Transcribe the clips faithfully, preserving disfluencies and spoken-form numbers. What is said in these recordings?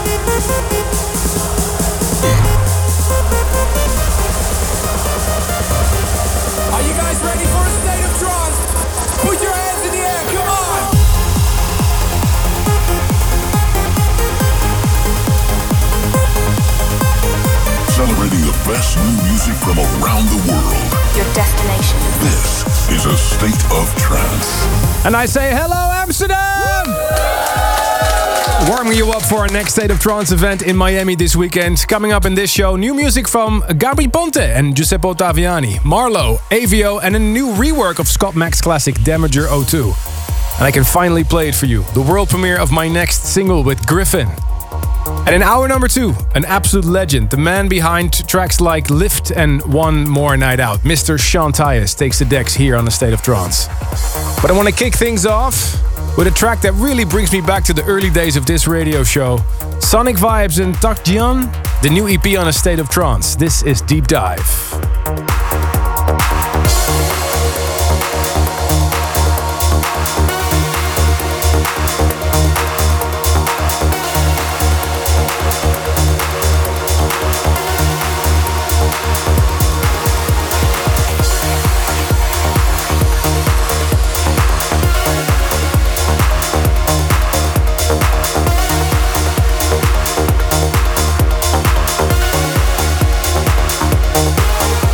Are you guys ready for a state of trance? Put your hands in the air, come on! Celebrating the best new music from around the world. Your destination. This is a state of trance. And I say hello, Amsterdam! Warming you up for our next State of Trance event in Miami this weekend. Coming up in this show, new music from Gabri Ponte and Giuseppe Ottaviani, Marlo, A V O, and a new rework of Scott Mack's classic Damager oh two. And I can finally play it for you, the world premiere of my next single with Griffin. And in hour number two, an absolute legend, the man behind tracks like Lift and One More Night Out, Mister Sean Tyas, takes the decks here on the State of Trance. But I want to kick things off with a track that really brings me back to the early days of this radio show. Sonic Vibes and Tak Jian, the new E P on a State of Trance. This is Deep Dive. We'll be right back.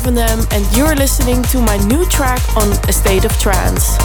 loving them, and you're listening to my new track on A State of Trance.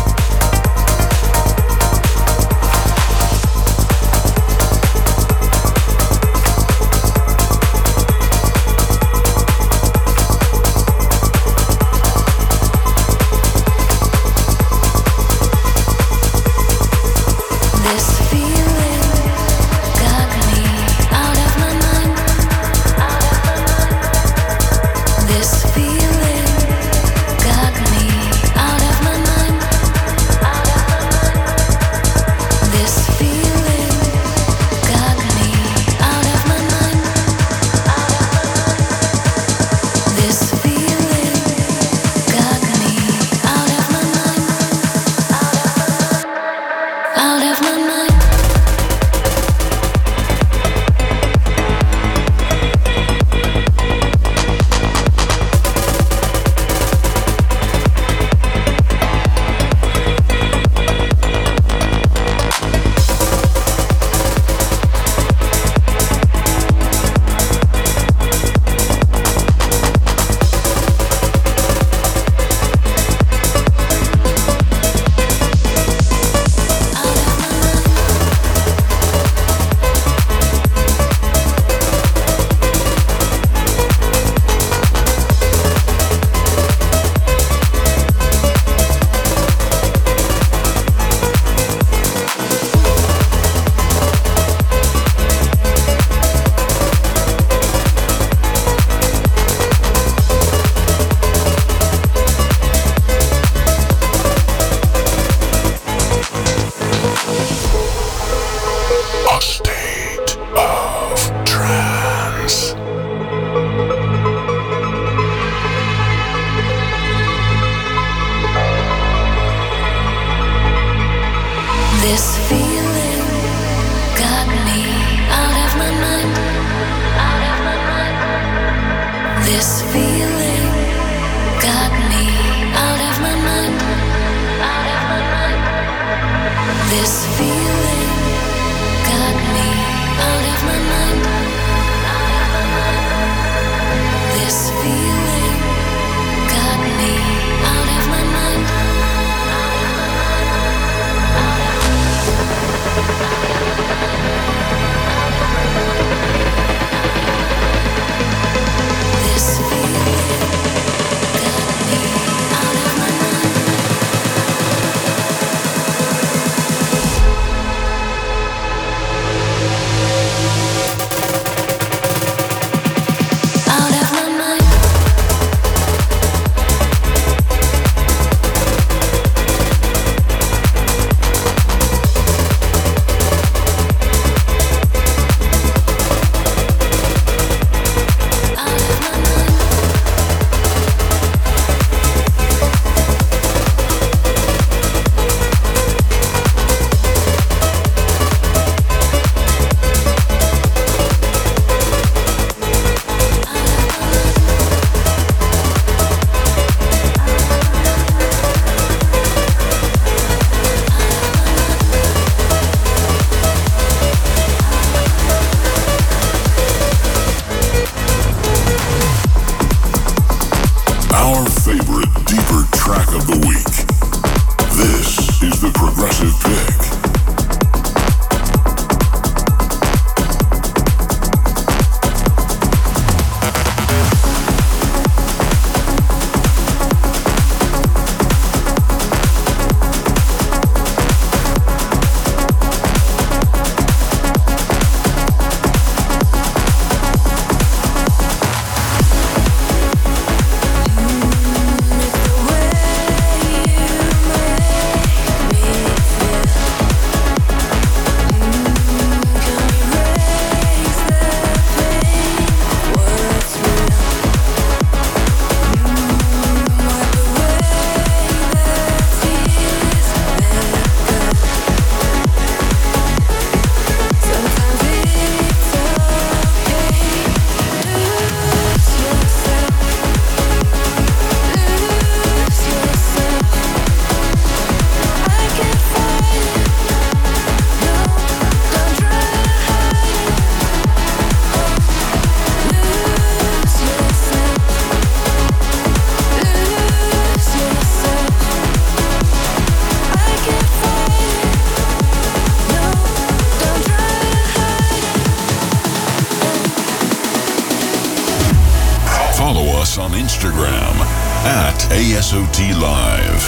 Instagram at A S O T Live.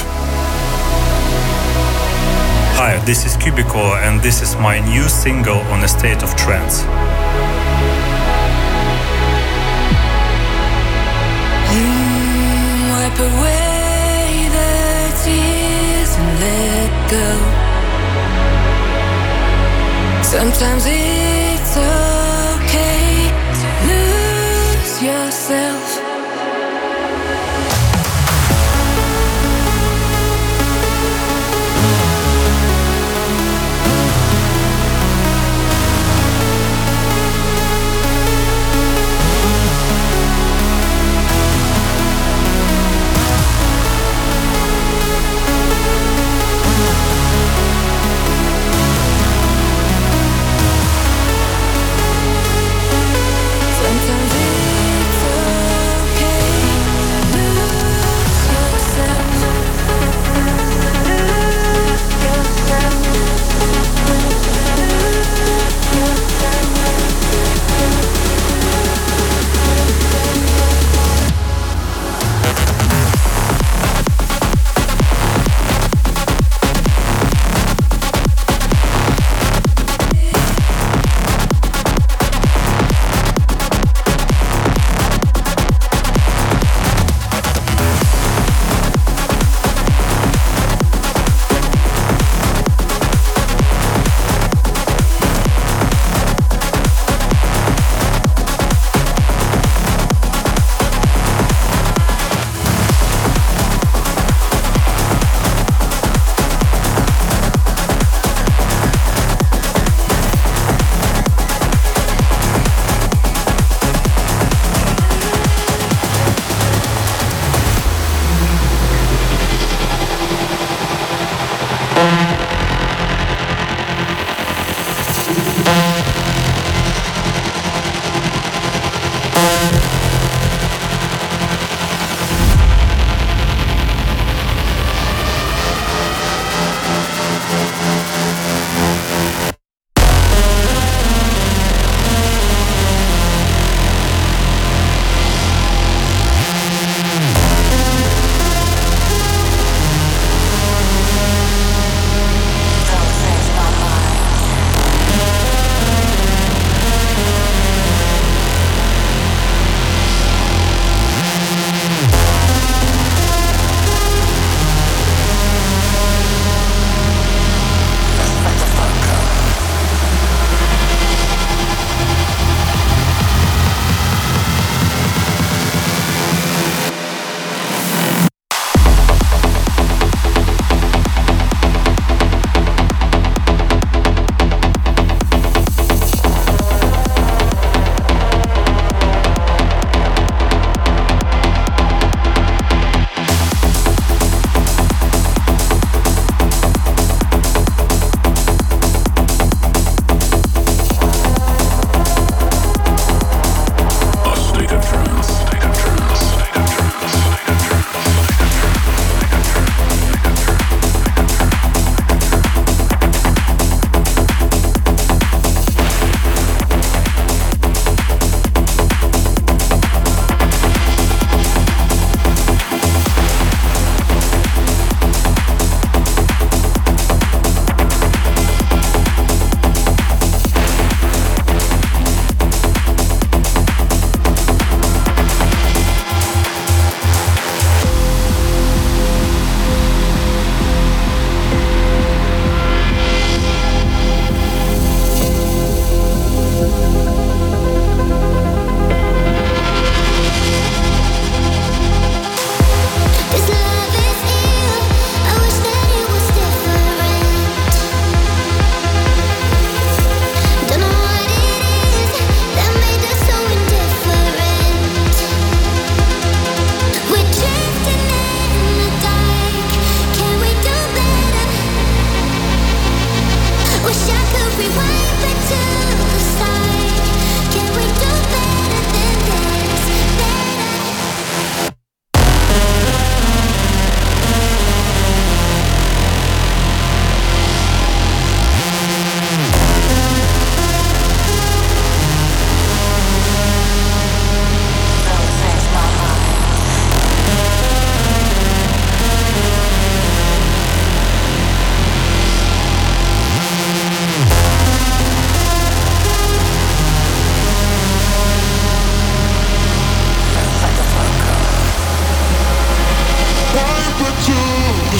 Hi, this is Cubico and this is my new single on A State of Trance. Mm, wipe away the tears and let go. Sometimes it's okay to lose yourself.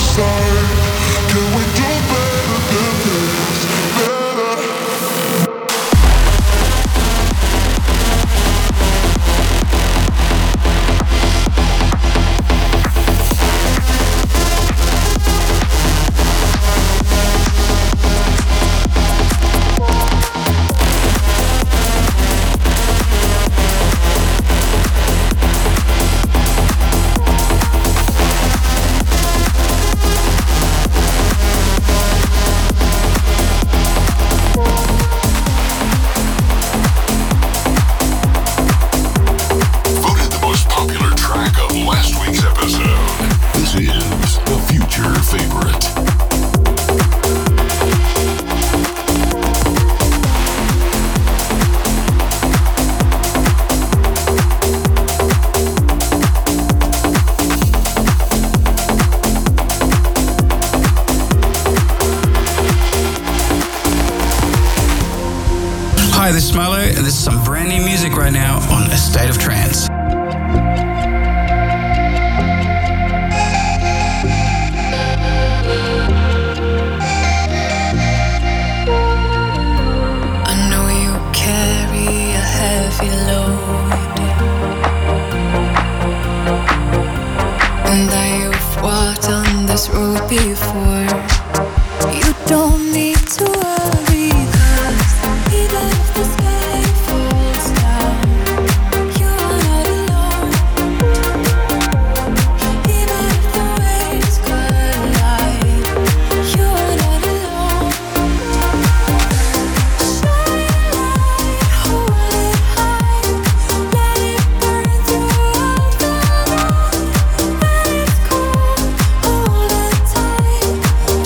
Hi, this is Milo, and this is some brand new music right now on A State of Trance. I know you carry a heavy load, and that you've walked on this road before. You don't need to worry, 'cause even if the sky falls down, you're not alone. Even if the waves collide, you're not alone. Shine a light, hold it high, let it burn throughout the night. When it's cold, hold it tight.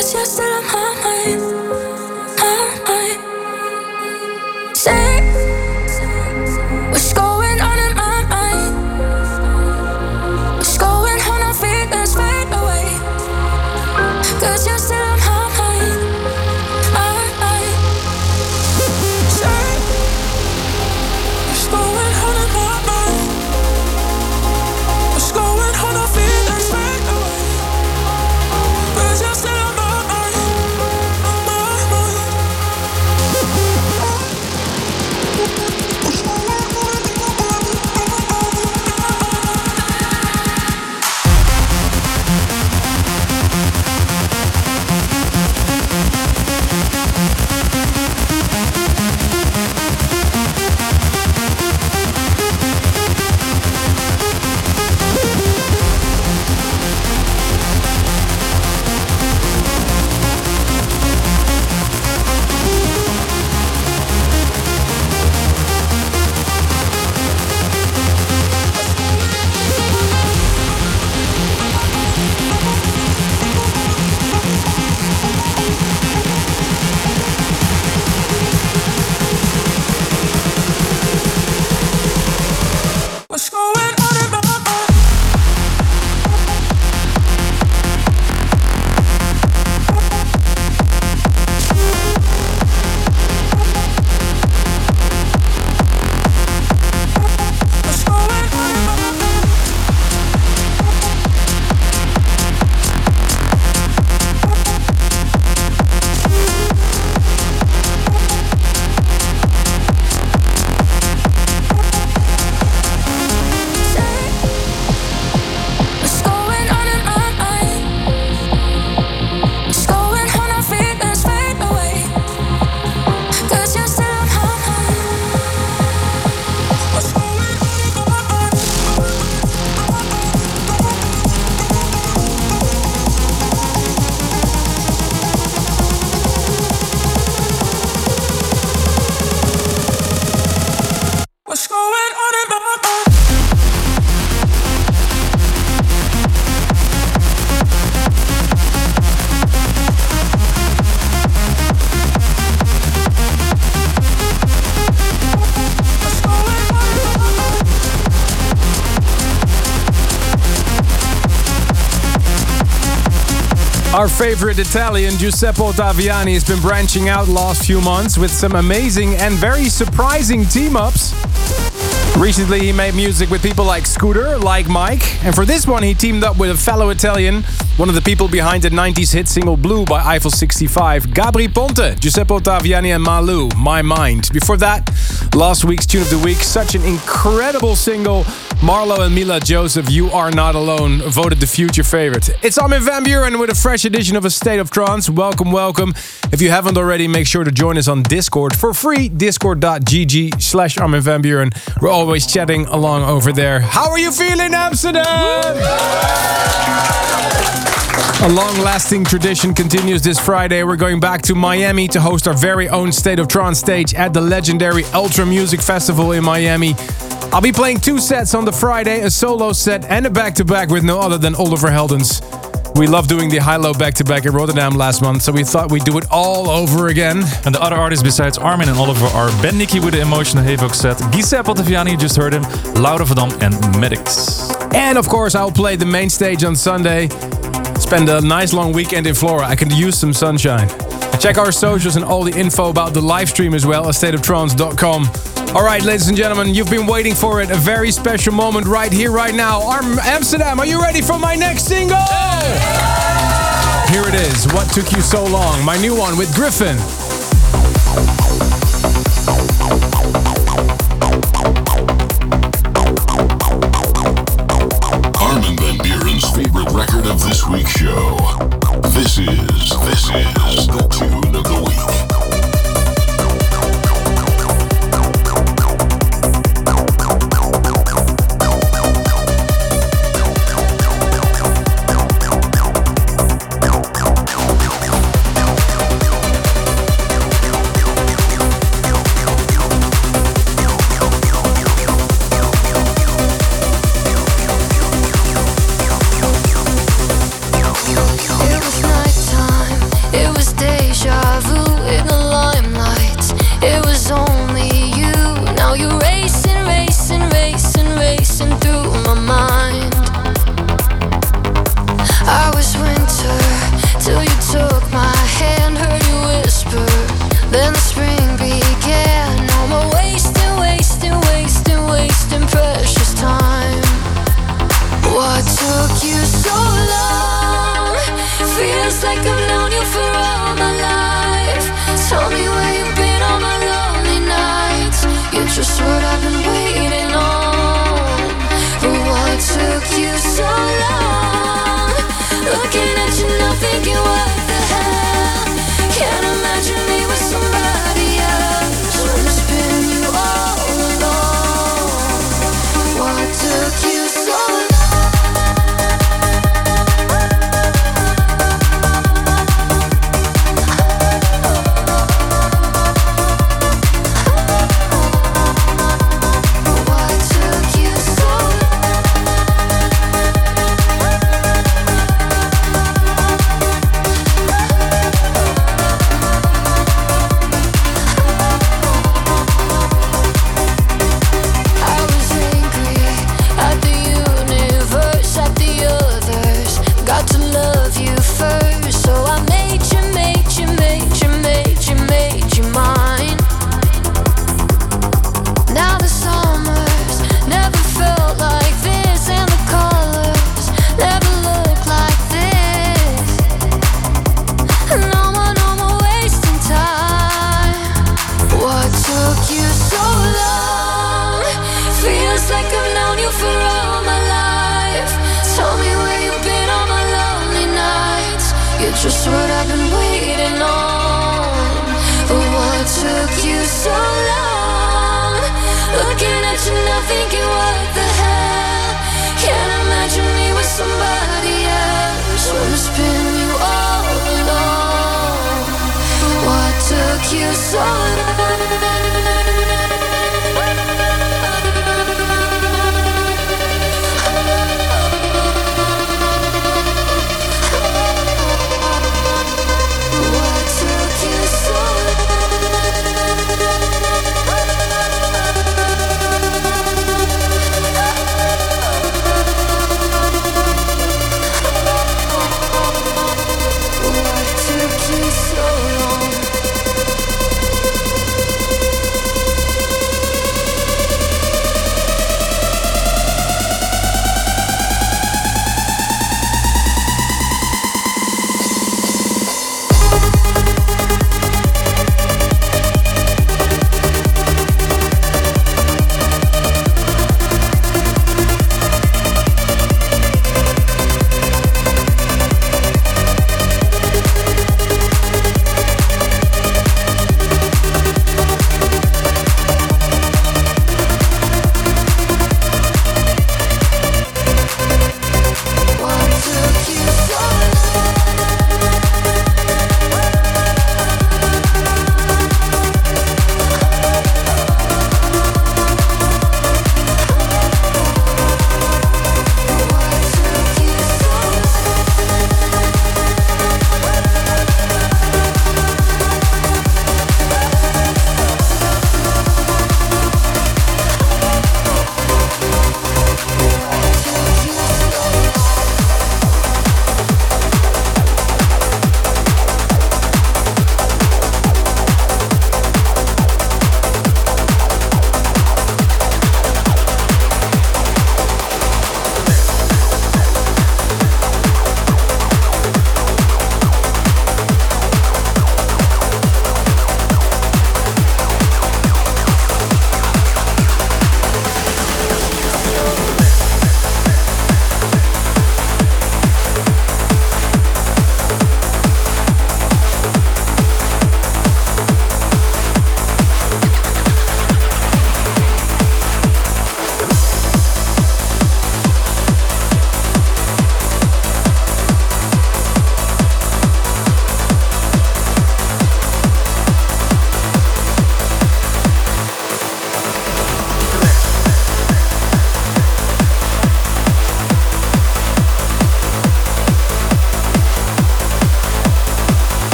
'cause you're still on my mind, my mind. Say what's going on in my mind, what's going on, our feelings fade away, 'cause you're still on my mind, my mind. Say what's going on in my mind, what's going on, our feelings fade away, 'cause you're still on my mind, my mind. What's going on in my mind? What's going on in my mind? What's going on in my mind? What's going on, our feelings fade away, 'cause you're still on my mind. What's going on in my mind? What's going on in my mind? What's going on in my mind? Our favorite Italian, Giuseppe Ottaviani, has been branching out last few months with some amazing and very surprising team-ups. Recently, he made music with people like Scooter, like Mike, and for this one, he teamed up with a fellow Italian, one of the people behind the nineties hit single Blue by Eiffel sixty-five, Gabry Ponte, Giuseppe Ottaviani and Malu, My Mind. Before that, last week's Tune of the Week, such an incredible single, Marlo and Mila Joseph, You Are Not Alone, voted the future favorite. It's Armin van Buuren with a fresh edition of A State of Trance. Welcome, welcome. If you haven't already, make sure to join us on Discord for free, discord.gg slash Armin van Buuren. We're always chatting along over there. How are you feeling, Amsterdam? A long-lasting tradition continues this Friday. We're going back to Miami to host our very own State of Trance stage at the legendary Ultra Music Festival in Miami. I'll be playing two sets on the Friday, a solo set and a back-to-back with no other than Oliver Heldens. We loved doing the high-low back-to-back in Rotterdam last month, so we thought we'd do it all over again. And the other artists besides Armin and Oliver are Ben Nicky with the Emotional Havoc set, Giuseppe Ottaviani, you just heard him, Laura Verdam and Medics. And of course, I'll play the main stage on Sunday. Spend a nice long weekend in Flora. I could use some sunshine. Check our socials and all the info about the live stream as well at state of trance dot com. All right, ladies and gentlemen, you've been waiting for it. A very special moment right here, right now. Arm- Amsterdam, are you ready for my next single? Here it is, What Took You So Long? My new one with Griffin. Armin van Buuren's favorite record of this week's show. This is, this is the Tune of the Week. It was nighttime. so long. Feels like I've known you for all my life. Tell me where you've been on my lonely nights. You're just what I've been waiting on. But what took you so long? Looking at you now thinking what the hell. Can't imagine me with somebody else. When it's been you all along. What took you so long? Just what I've been waiting on. But what took you so long? Looking at you now thinking what the hell. Can't imagine me with somebody else. When it's been you all along. What took you so long?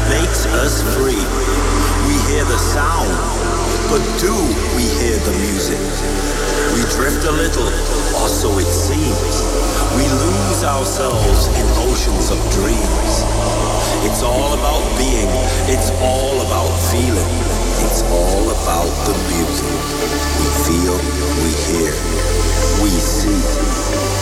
makes us free. We hear the sound, but do we hear the music? We drift a little, or so it seems. We lose ourselves in oceans of dreams. It's all about being, it's all about feeling. It's all about the music. We feel, we hear, we see.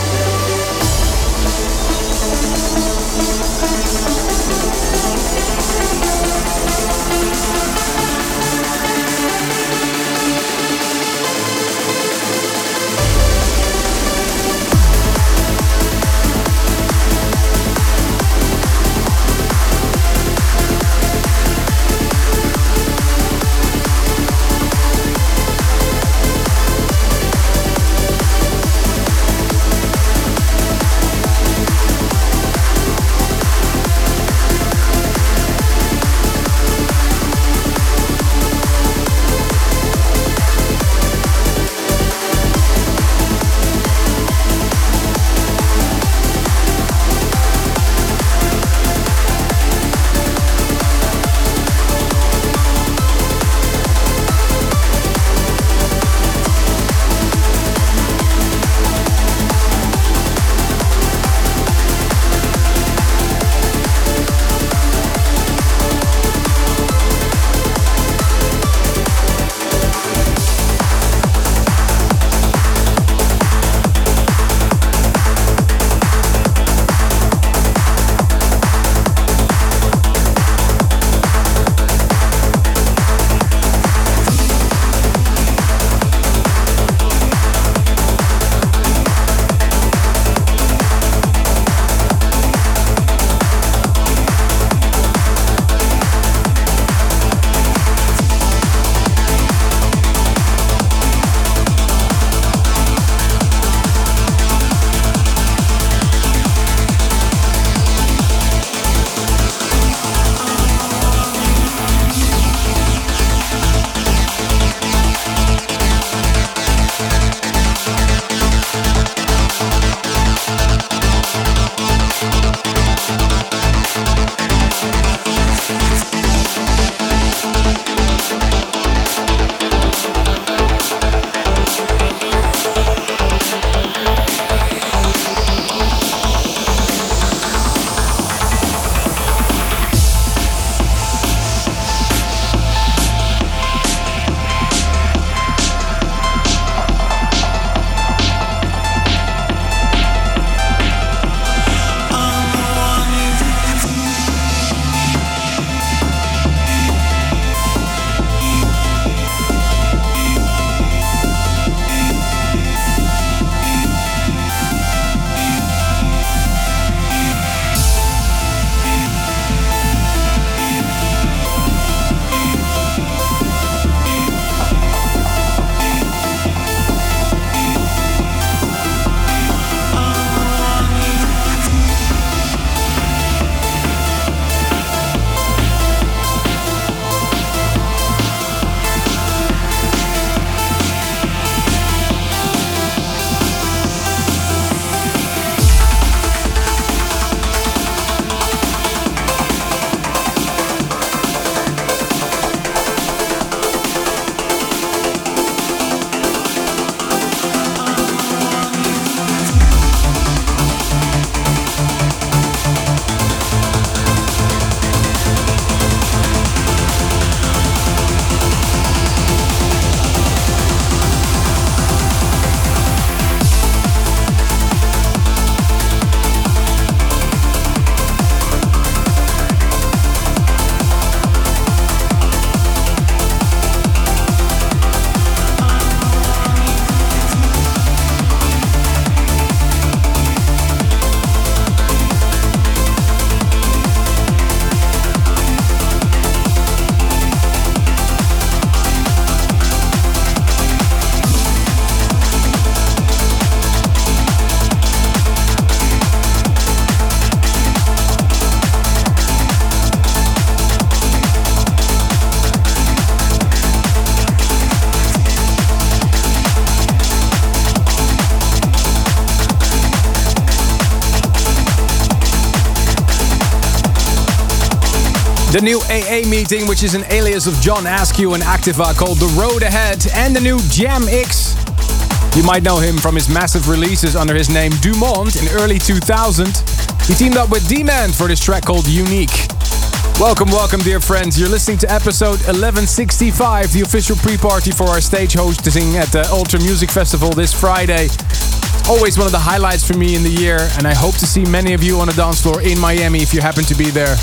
The new A A Meeting, which is an alias of John Askew and Activa, called The Road Ahead, and the new Jam X. You might know him from his massive releases under his name Dumont in early two thousand. He teamed up with D-Man for this track called Unique. Welcome, welcome, dear friends. You're listening to episode eleven sixty-five, the official pre-party for our stage hosting at the Ultra Music Festival this Friday. Always one of the highlights for me in the year, and I hope to see many of you on the dance floor in Miami if you happen to be there.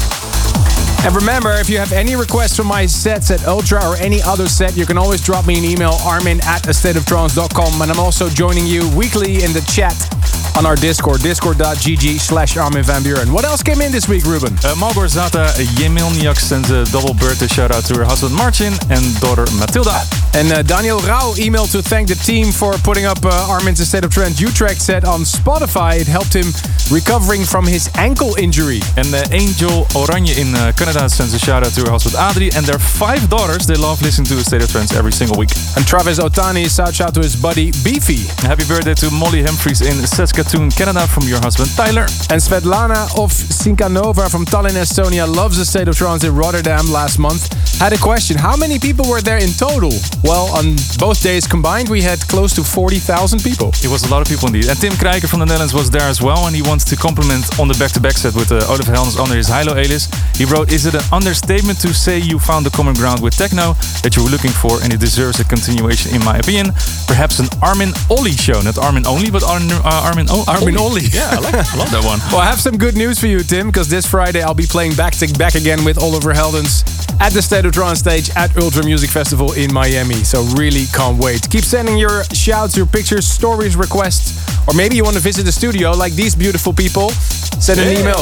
And remember, if you have any requests for my sets at Ultra or any other set, you can always drop me an email, armin at a state of trance dot com. And I'm also joining you weekly in the chat on our Discord, discord.gg slash Armin van Buuren. What else came in this week, Ruben? Uh, Malgorzata Jemilniak sends a double birthday shout out to her husband Marcin and daughter Matilda. And uh, Daniel Rau emailed to thank the team for putting up uh, Armin's A State of Trance Utrecht set on Spotify. It helped him recovering from his ankle injury. And uh, Angel Oranje in uh, Canada sends a shout out to her husband Adri and their five daughters. They love listening to A State of Trance every single week. And Travis Otani shouts out to his buddy Beefy. Happy birthday to Molly Humphries in Saskatoon, Canada from your husband Tyler. And Svetlana of Sinkanova from Tallinn, Estonia loves A State of Trance in Rotterdam last month. Had a question, how many people were there in total? Well, on both days combined, we had close to forty thousand people. It was a lot of people indeed. And Tim Krijker from the Netherlands was there as well, and he wants to compliment on the back-to-back set with uh, Oliver Heldens under his Hilo alias. He wrote, is it an understatement to say you found the common ground with techno that you were looking for, and it deserves a continuation in my opinion? Perhaps an Armin Ollie show. Not Armin only, but Ar uh, Armin, o Armin Ollie. Yeah, I, like, I love that one. Well, I have some good news for you, Tim, because this Friday I'll be playing back-to-back again with Oliver Heldens at the State of Trance stage at Ultra Music Festival in Miami. So really can't wait. Keep sending your shouts, your pictures, stories, requests, or maybe you want to visit the studio like these beautiful people. Send an email.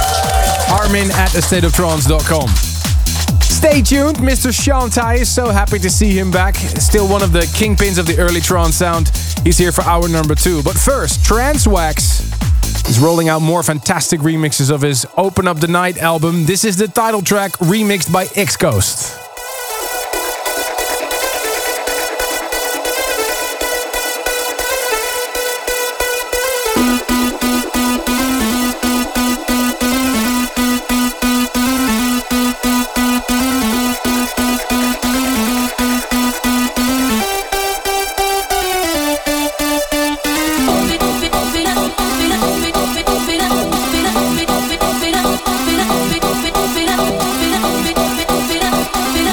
armin at a state of trance dot com. Stay tuned, Mister Sean Ty is so happy to see him back. Still one of the kingpins of the early trance sound. He's here for hour number two. But first, Transwax is rolling out more fantastic remixes of his Open Up the Night album. This is the title track remixed by X-Coast. Open up, open up, open up, open up, open up, open up, open up, open up, open up, open up, open up, open up, open up, open up, open up, open up,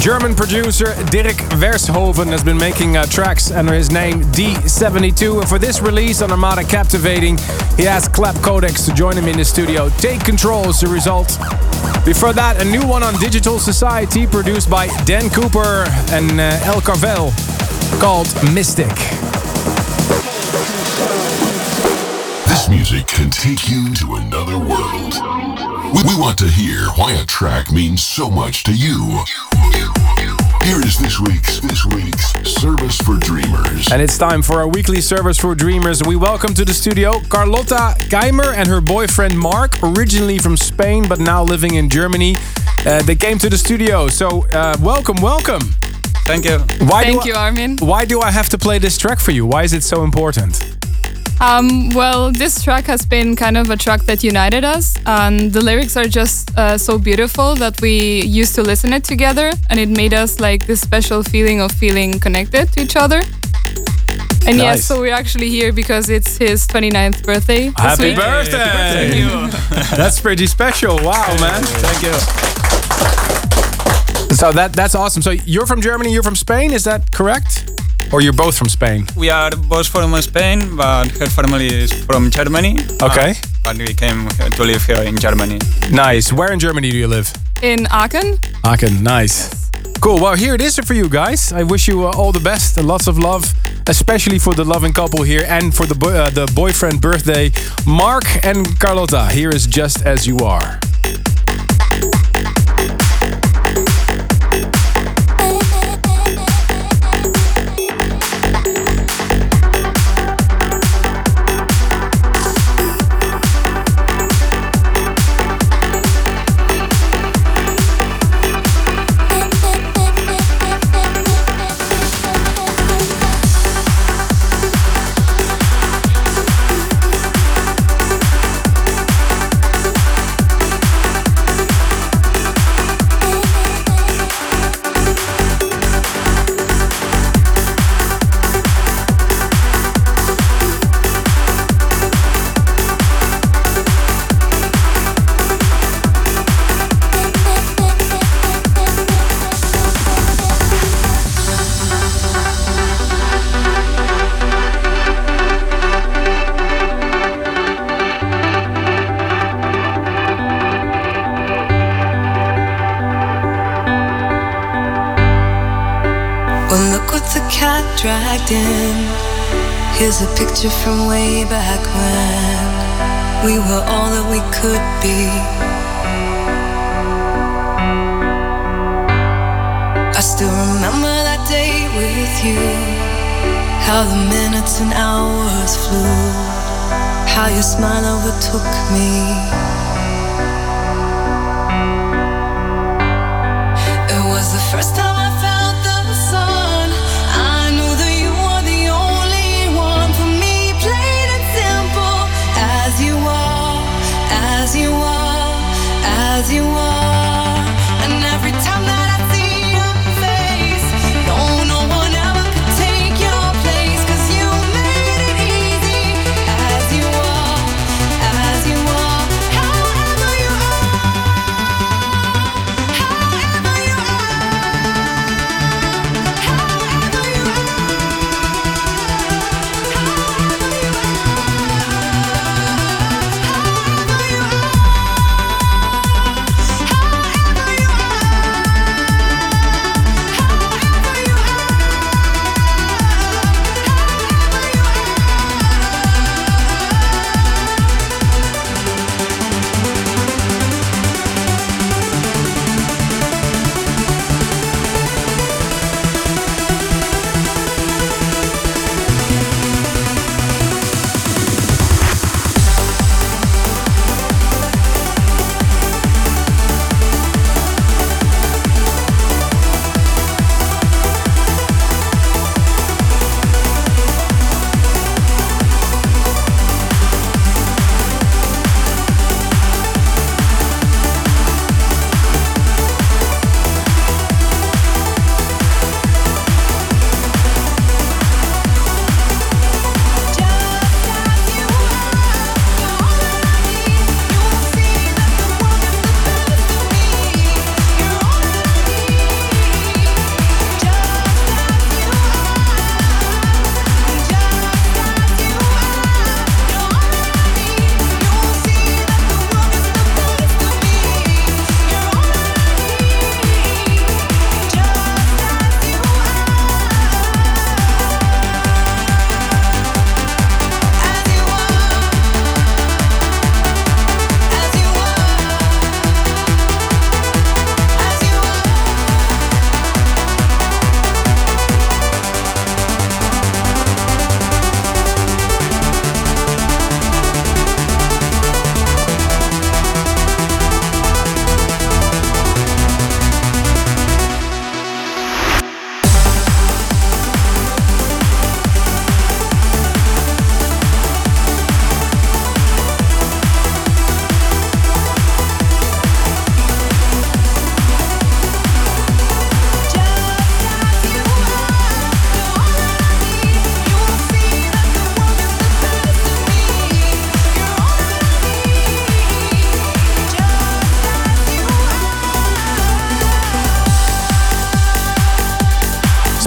German producer Dirk Vershoven has been making uh, tracks under his name D seventy-two. And for this release on Armada Captivating, he asked Clap Codex to join him in the studio. Take Control is the result. Before that, a new one on Digital Society produced by Dan Cooper and uh, El Carvel called Mystic. This music can take you to another world. We, we want to hear why a track means so much to you. Here is this week's this week's Service for Dreamers. And it's time for our weekly Service for Dreamers. We welcome to the studio Carlota Keimer and her boyfriend Mark, originally from Spain but now living in Germany. Uh, they came to the studio, so uh, welcome, welcome. Thank you. Why Thank do you, I, Armin. Why do I have to play this track for you? Why is it so important? Um, well, this track has been kind of a track that united us, and the lyrics are just uh, so beautiful that we used to listen it together, and it made us like this special feeling of feeling connected to each other. And Nice. yes, so we're actually here because it's his twenty-ninth birthday. this Happy week. birthday! Thank you. That's pretty special. Wow, man. Thank you. So that that's awesome. So you're from Germany, you're from Spain, is that correct? Or you're both from Spain? We are both from Spain, but her family is from Germany. Okay. Uh, but we came here to live here in Germany. Nice. Where in Germany do you live? In Aachen. Aachen, nice. Cool. Well, here it is for you guys. I wish you uh, all the best and lots of love, especially for the loving couple here and for the bo- uh, the boyfriend birthday, Mark and Carlota. Here is Just As You Are. Well, look what the cat dragged in. Here's a picture from way back when we were all that we could be. I still remember that day with you, how the minutes and hours flew, how your smile overtook me. It was the first time I felt the sun. I knew that you were the only one for me, plain and simple, as you are, as you are, as you are. And every time that I see your face, no, no one ever could take your place, 'cause you made it easy, as you are, as you are. How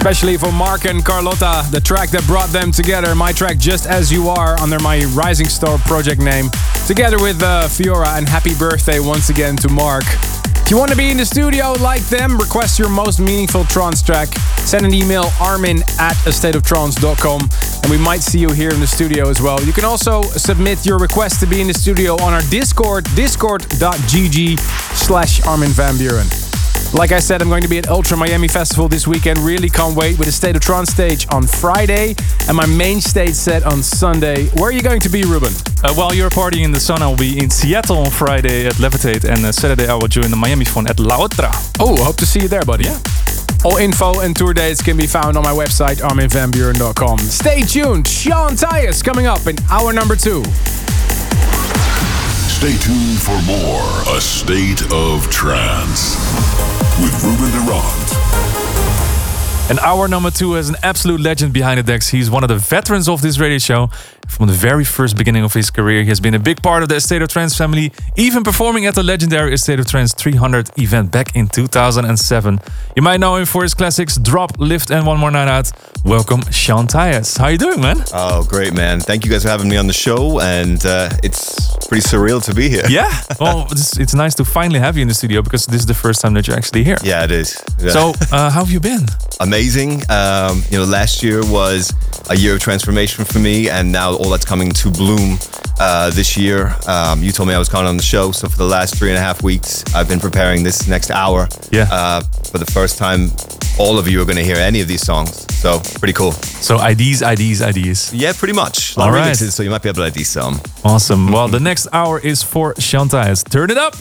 Especially for Mark and Carlotta, the track that brought them together, my track Just As You Are, under my Rising Star project name, together with uh, Fiora, and happy birthday once again to Mark. If you want to be in the studio like them, request your most meaningful trance track, send an email armin at a state of trance dot com and we might see you here in the studio as well. You can also submit your request to be in the studio on our Discord, discord.gg slash Armin van Buuren. Like I said, I'm going to be at Ultra Miami Festival this weekend. Really can't wait, with a State of Trance stage on Friday and my main stage set on Sunday. Where are you going to be, Ruben? Uh, while you're partying in the sun, I will be in Seattle on Friday at Levitate, and uh, Saturday I will join the Miami Fun at La Otra. Oh, hope to see you there, buddy. Yeah. All info and tour dates can be found on my website, armin van buuren dot com. Stay tuned. Sean Tyas coming up in hour number two. Stay tuned for more A State of Trance with Ruben de Ronde. And hour number two has an absolute legend behind the decks. He's one of the veterans of this radio show. From the very first beginning of his career, he has been a big part of the A State of Trance family, even performing at the legendary A State of Trance three hundred event back in two thousand seven. You might know him for his classics Drop, Lift and One More Night Out. Welcome, Sean Tyas. How you doing, man? Oh, great, man. Thank you guys for having me on the show, and uh, it's pretty surreal to be here. Yeah? Well, it's, it's nice to finally have you in the studio, because this is the first time that you're actually here. Yeah, it is. Yeah. So, uh, how have you been? Amazing. Um, you know, last year was a year of transformation for me, and now all that's coming to bloom uh, this year. Um, you told me I was coming on the show, so for the last three and a half weeks, I've been preparing this next hour. Yeah. Uh, for the first time, all of you are going to hear any of these songs, so pretty cool. So I Ds, I Ds, I Ds. Yeah, pretty much. A lot All of right. remixes, so you might be able to I D some. Awesome. Well, the next hour is for Sean Tyas. Turn it up.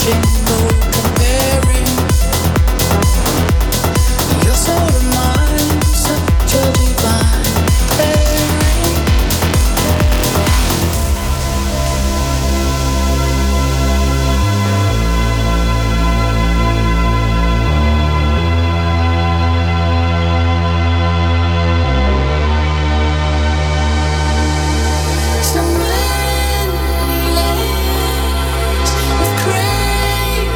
So many layers of gray.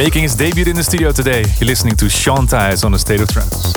Making his debut in the studio today, you're listening to Sean Tyas on A State of Trance.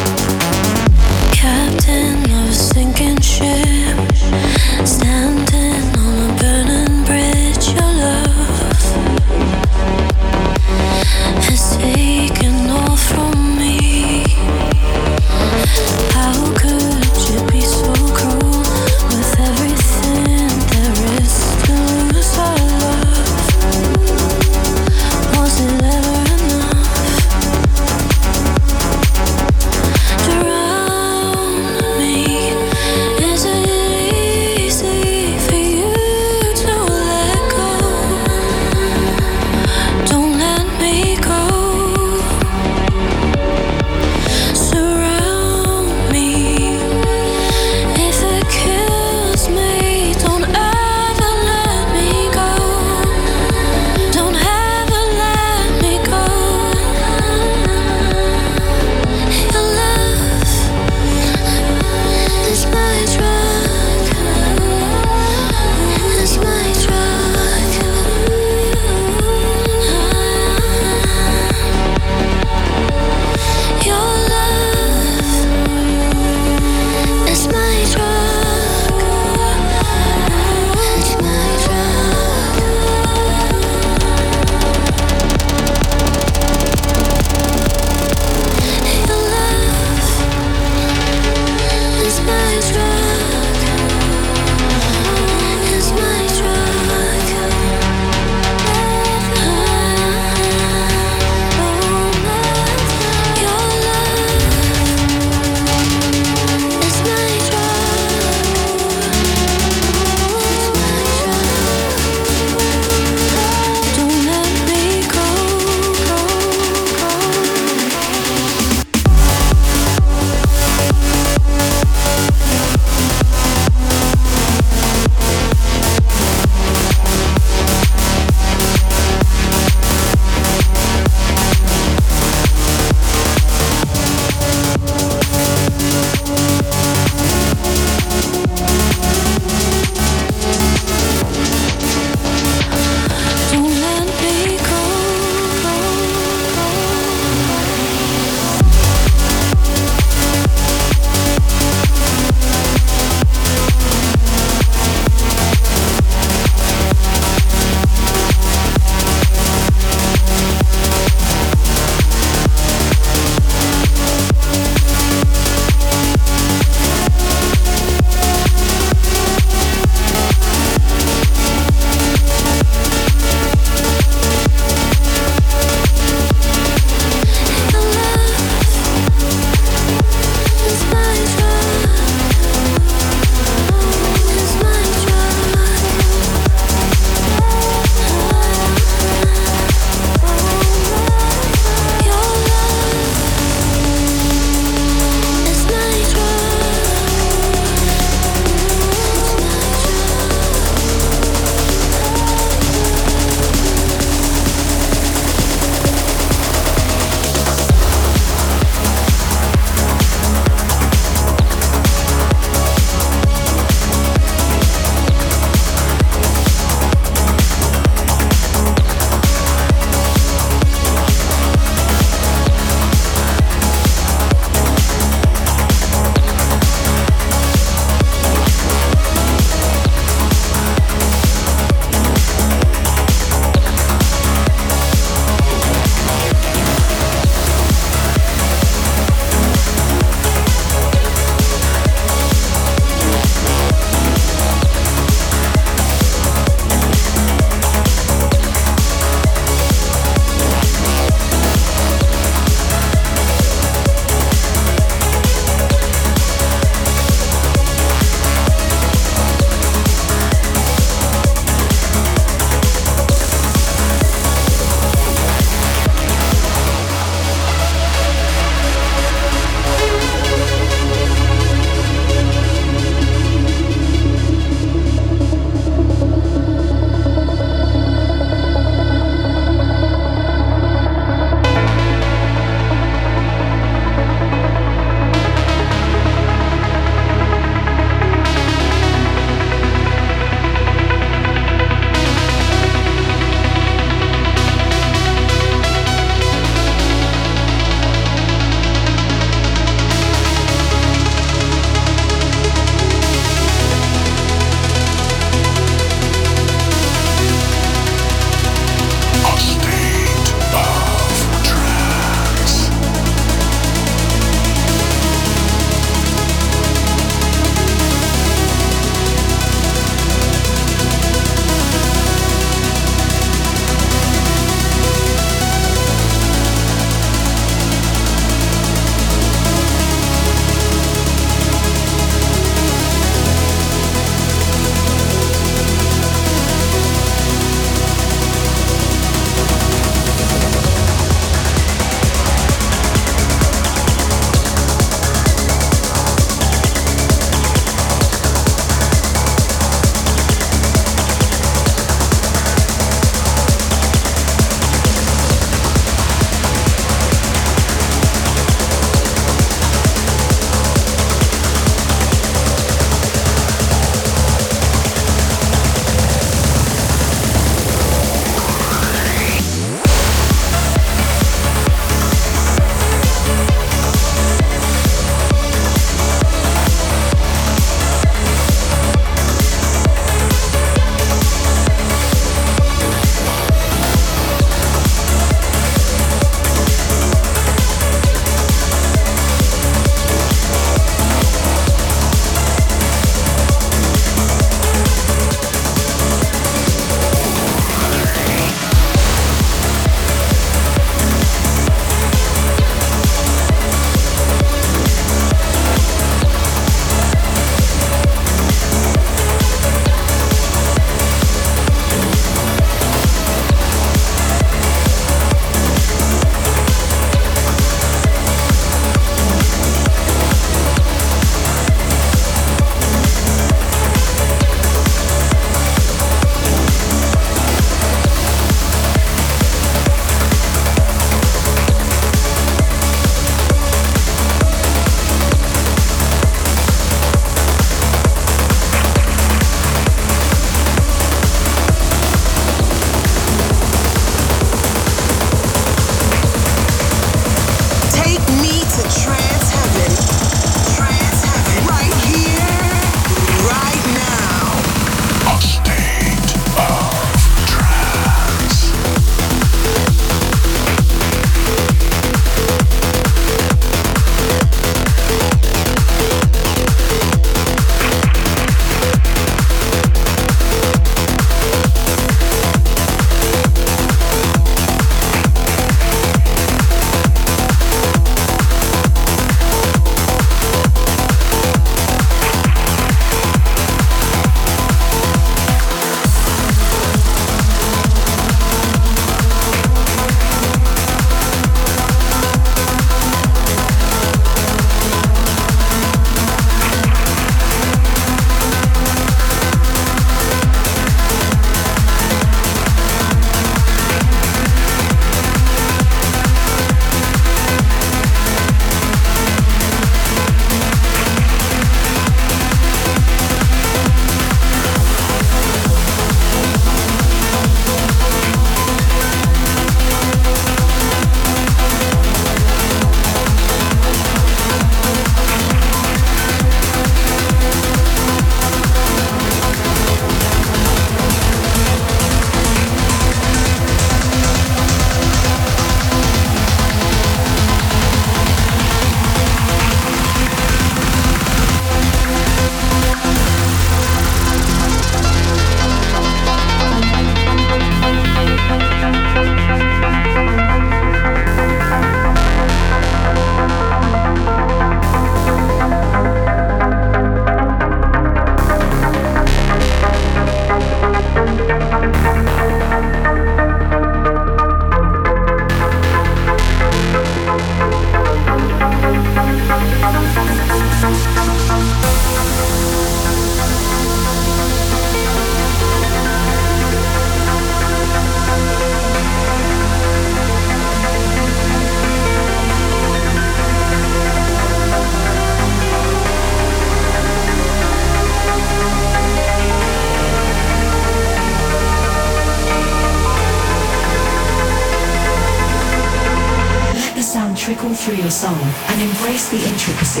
ripple through your soul and embrace the intricacy.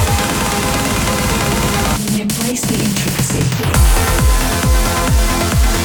Embrace the intricacy.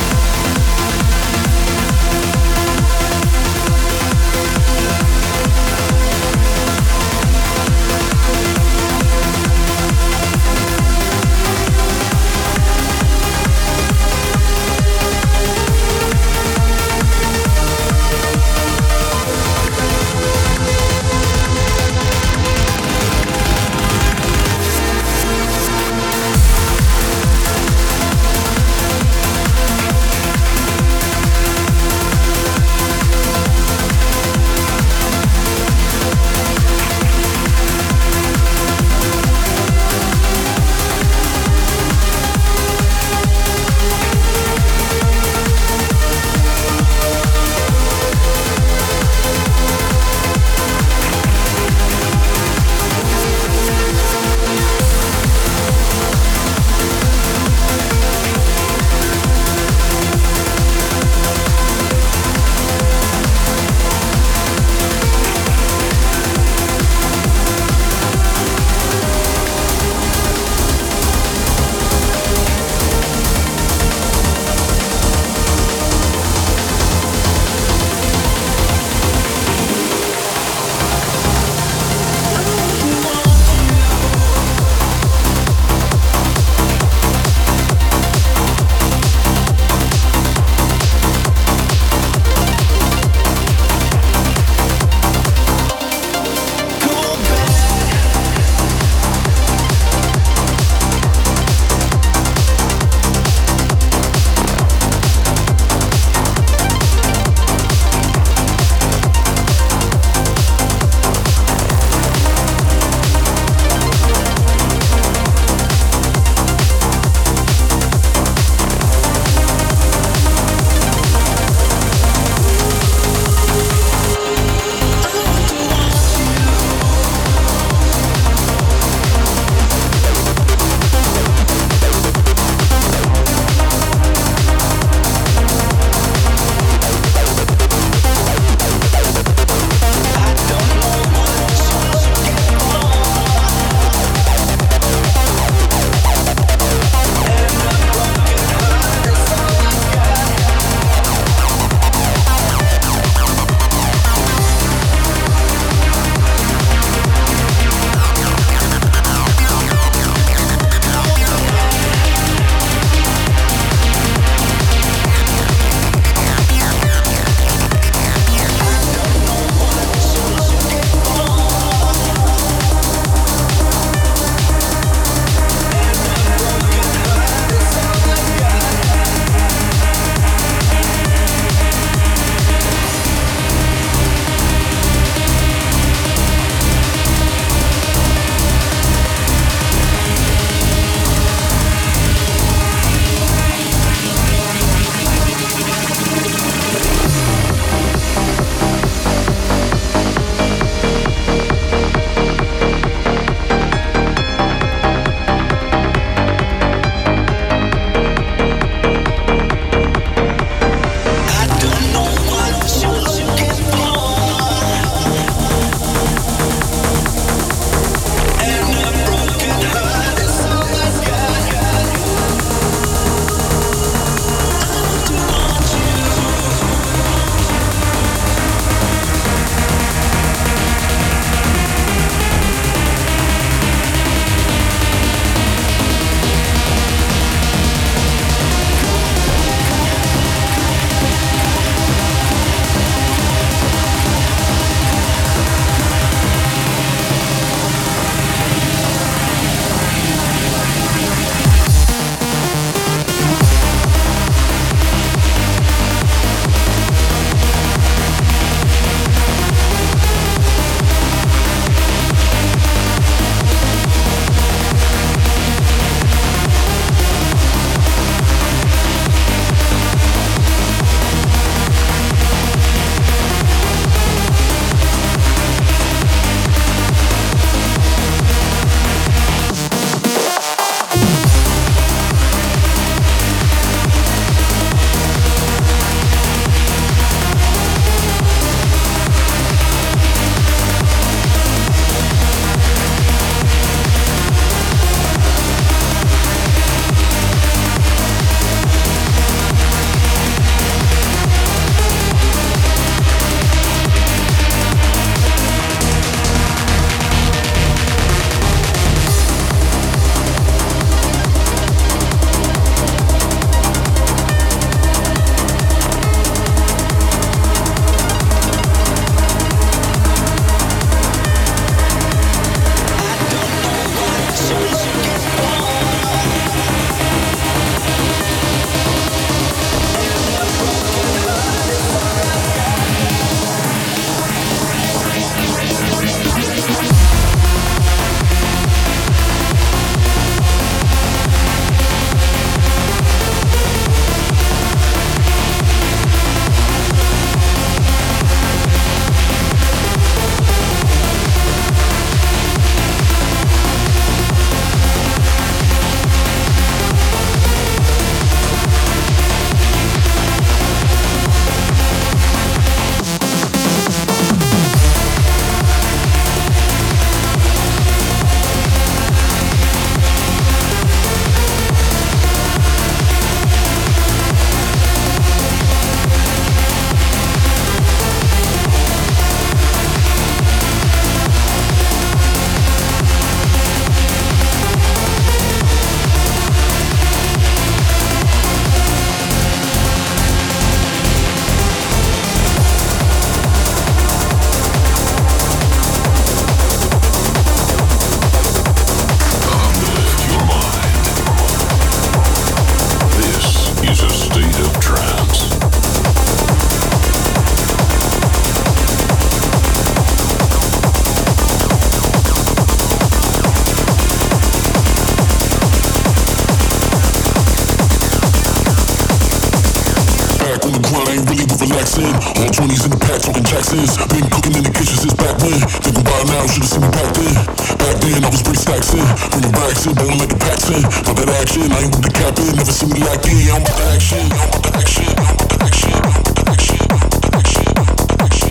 Back on the grind, I ain't really been relaxing. All twenties in the pack, talking Jacksons. Been cooking in the kitchen since back when. Thinking about now, should've seen me back then. Back then, I was pretty stacks in. Bringing racks in, bowling like the packs in. About that action, I ain't with the cap in. Never seen me like it, I'm about the action. I'm about the action, I'm about the action, I'm about the action, I'm about the action, I'm about the action.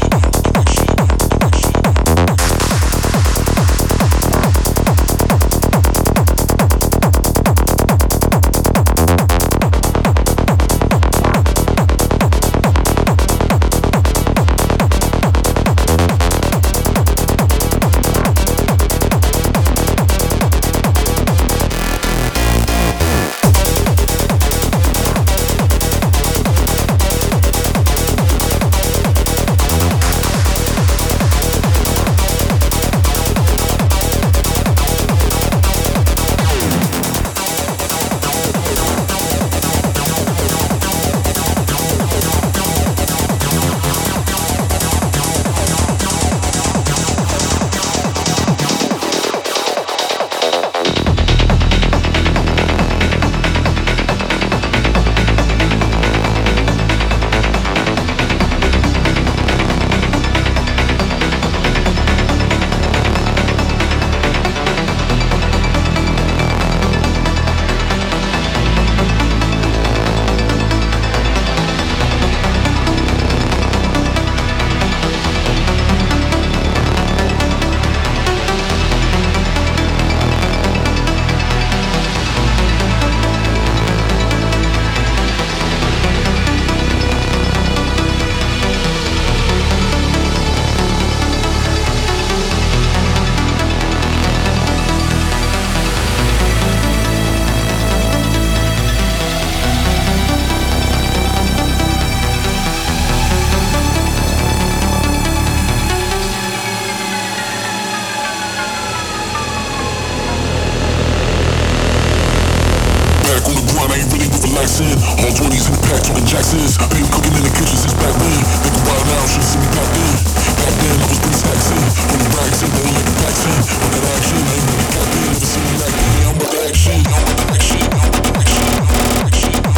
All twenties in the pack, talking Jacksons. Been cooking in the kitchen since back when. Think about now, should've seen me back then. Back then, I was pretty stacks in. Bringing racks in, bowling like the packs in. On that action, I ain't with the cap in. Never seen me like it, I'm about the action. I'm about the action, I'm about the action, I'm about the action, I'm about the action.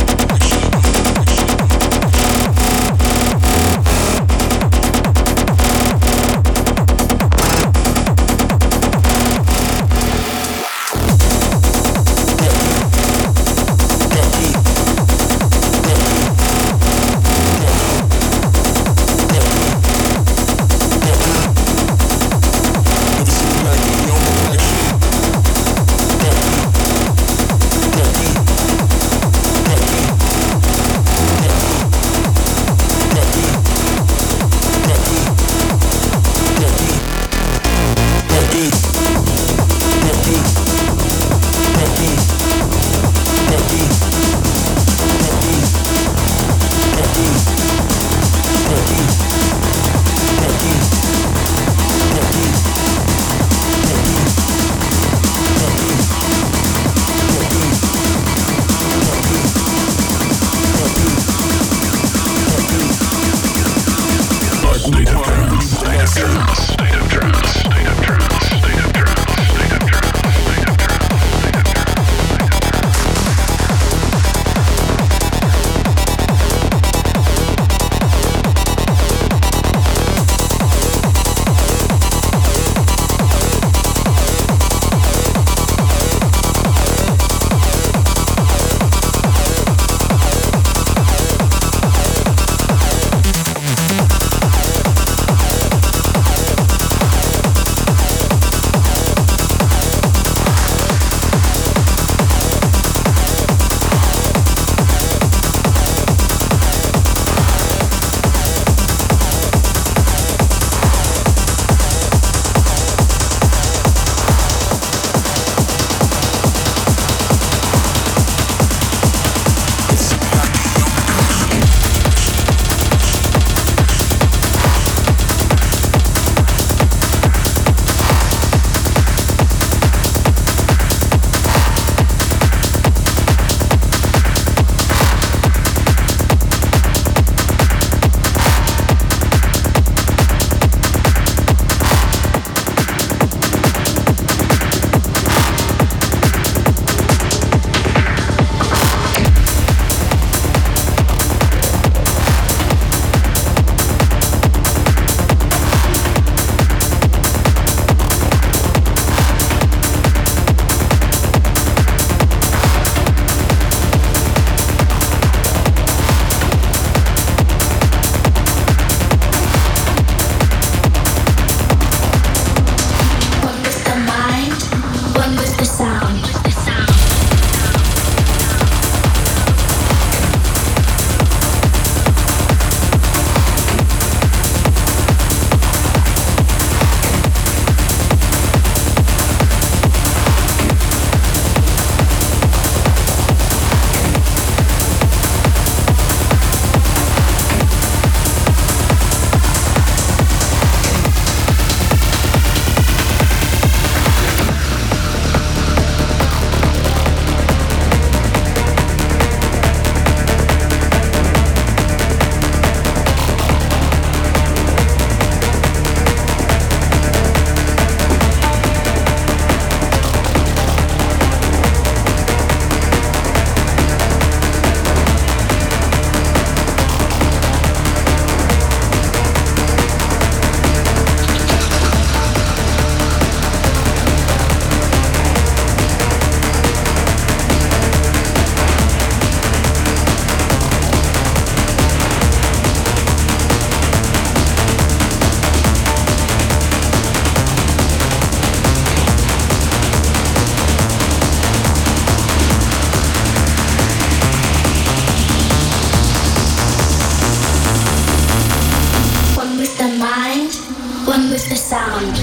the sound.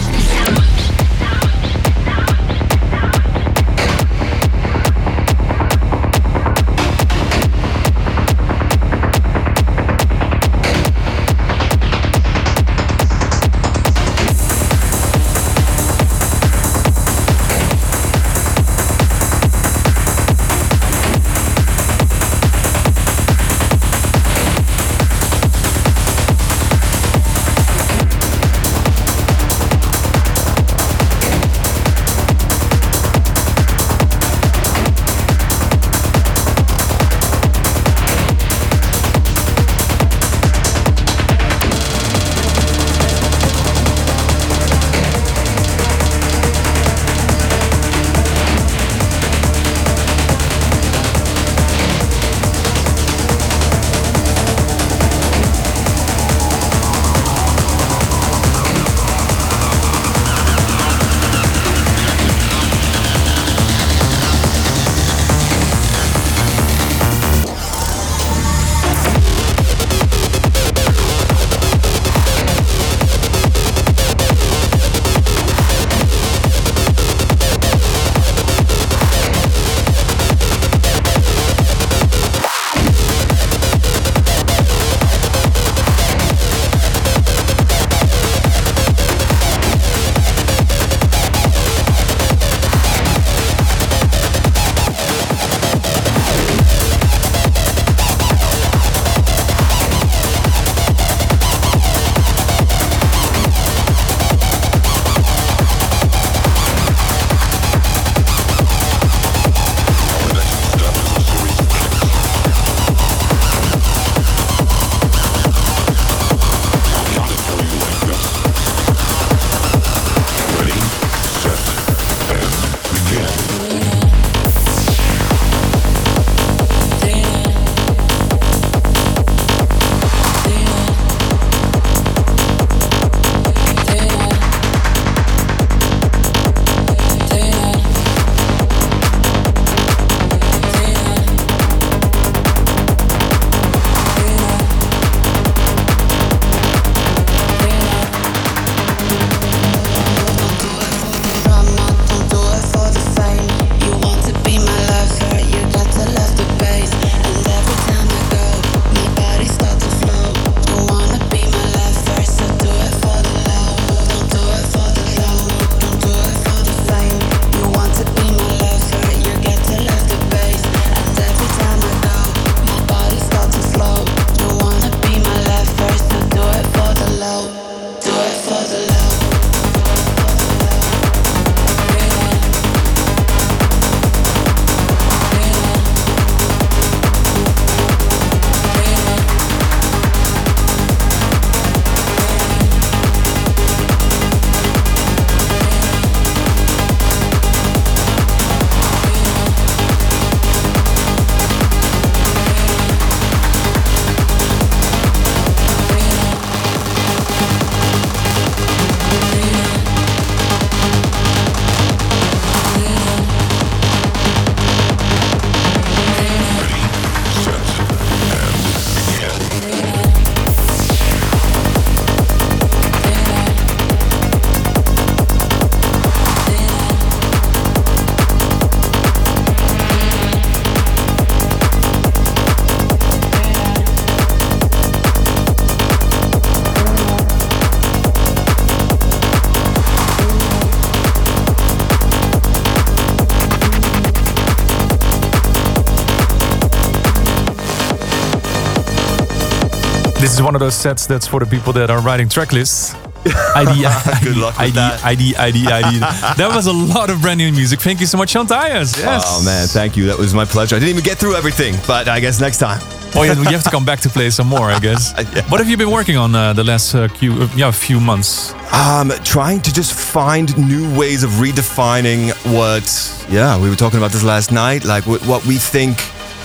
This is one of those sets that's for the people that are writing track lists. I D, Good luck with I D, that. I D, I D, I D. That was a lot of brand new music. Thank you so much, Shantias. Yes. Oh man, thank you. That was my pleasure. I didn't even get through everything, but I guess next time. Oh yeah, you have to come back to play some more, I guess. Yeah. What have you been working on uh, the last uh, few, uh, yeah, few months? Um, trying to just find new ways of redefining what, yeah, we were talking about this last night, like what, what we think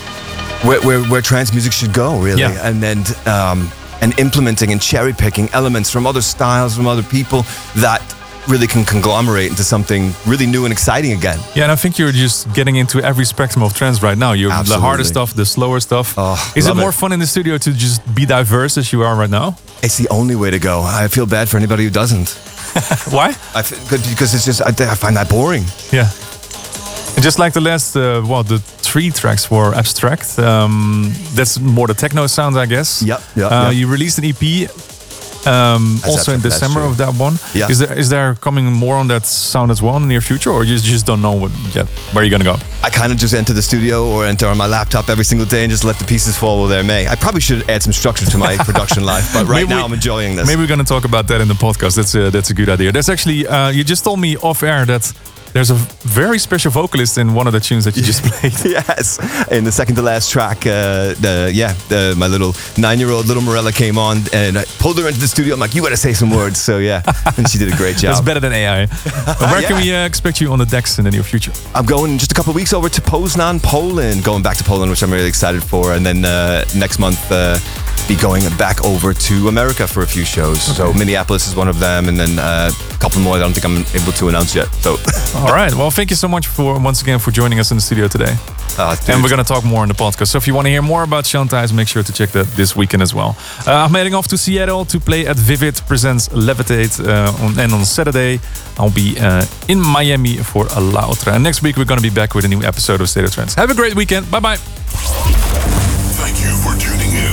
where, where, where trance music should go, really. Yeah. And then um, and implementing and cherry picking elements from other styles, from other people that really can conglomerate into something really new and exciting again. Yeah, and I think you're just getting into every spectrum of trance right now. You're Absolutely. the harder stuff, the slower stuff. Oh, Is it love more it. fun in the studio to just be diverse as you are right now? It's the only way to go. I feel bad for anybody who doesn't. Why? I f- because it's just I, I find that boring. Yeah. And just like the last, uh, well, the three tracks were abstract. Um, that's more the techno sound, I guess. Yep. Yep, uh, yep. You released an E P. Um, also in December of that one. Yeah. Is there is there coming more on that sound as well in the near future, or you just don't know what, yet where you're gonna go? I kind of just enter the studio or enter on my laptop every single day and just let the pieces fall where they may. I probably should add some structure to my production life, but right Maybe now we- I'm enjoying this. Maybe we're gonna talk about that in the podcast. That's a, that's a good idea. There's actually uh, you just told me off air that there's a very special vocalist in one of the tunes that you just played. Yes, in the second to last track, uh, the yeah, the, my little nine-year-old little Morella came on, and I pulled her into the studio. I'm like, you gotta say some words. So yeah, and she did a great job. That's better than A I. But where Yeah. can we uh, expect you on the decks in the near future? I'm going in just a couple of weeks over to Poznan, Poland. Going back to Poland, which I'm really excited for, and then uh, next month. Uh, be going back over to America for a few shows. So Minneapolis is one of them, and then uh, a couple more that I don't think I'm able to announce yet. So All right. Well, thank you so much for once again for joining us in the studio today. Uh, and we're going to talk more in the podcast. So if you want to hear more about Sean Tyas, make sure to check that this weekend as well. Uh, I'm heading off to Seattle to play at Vivid Presents Levitate. Uh, on, and on Saturday, I'll be uh, in Miami for a La Otra. And next week, we're going to be back with a new episode of State of Trance. Have a great weekend. Bye-bye. Thank you for tuning in.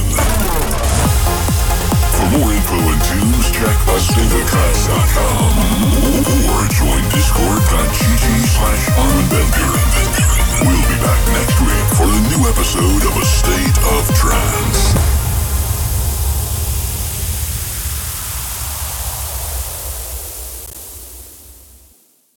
For more info and tunes, check a state of trance dot com or join discord dot g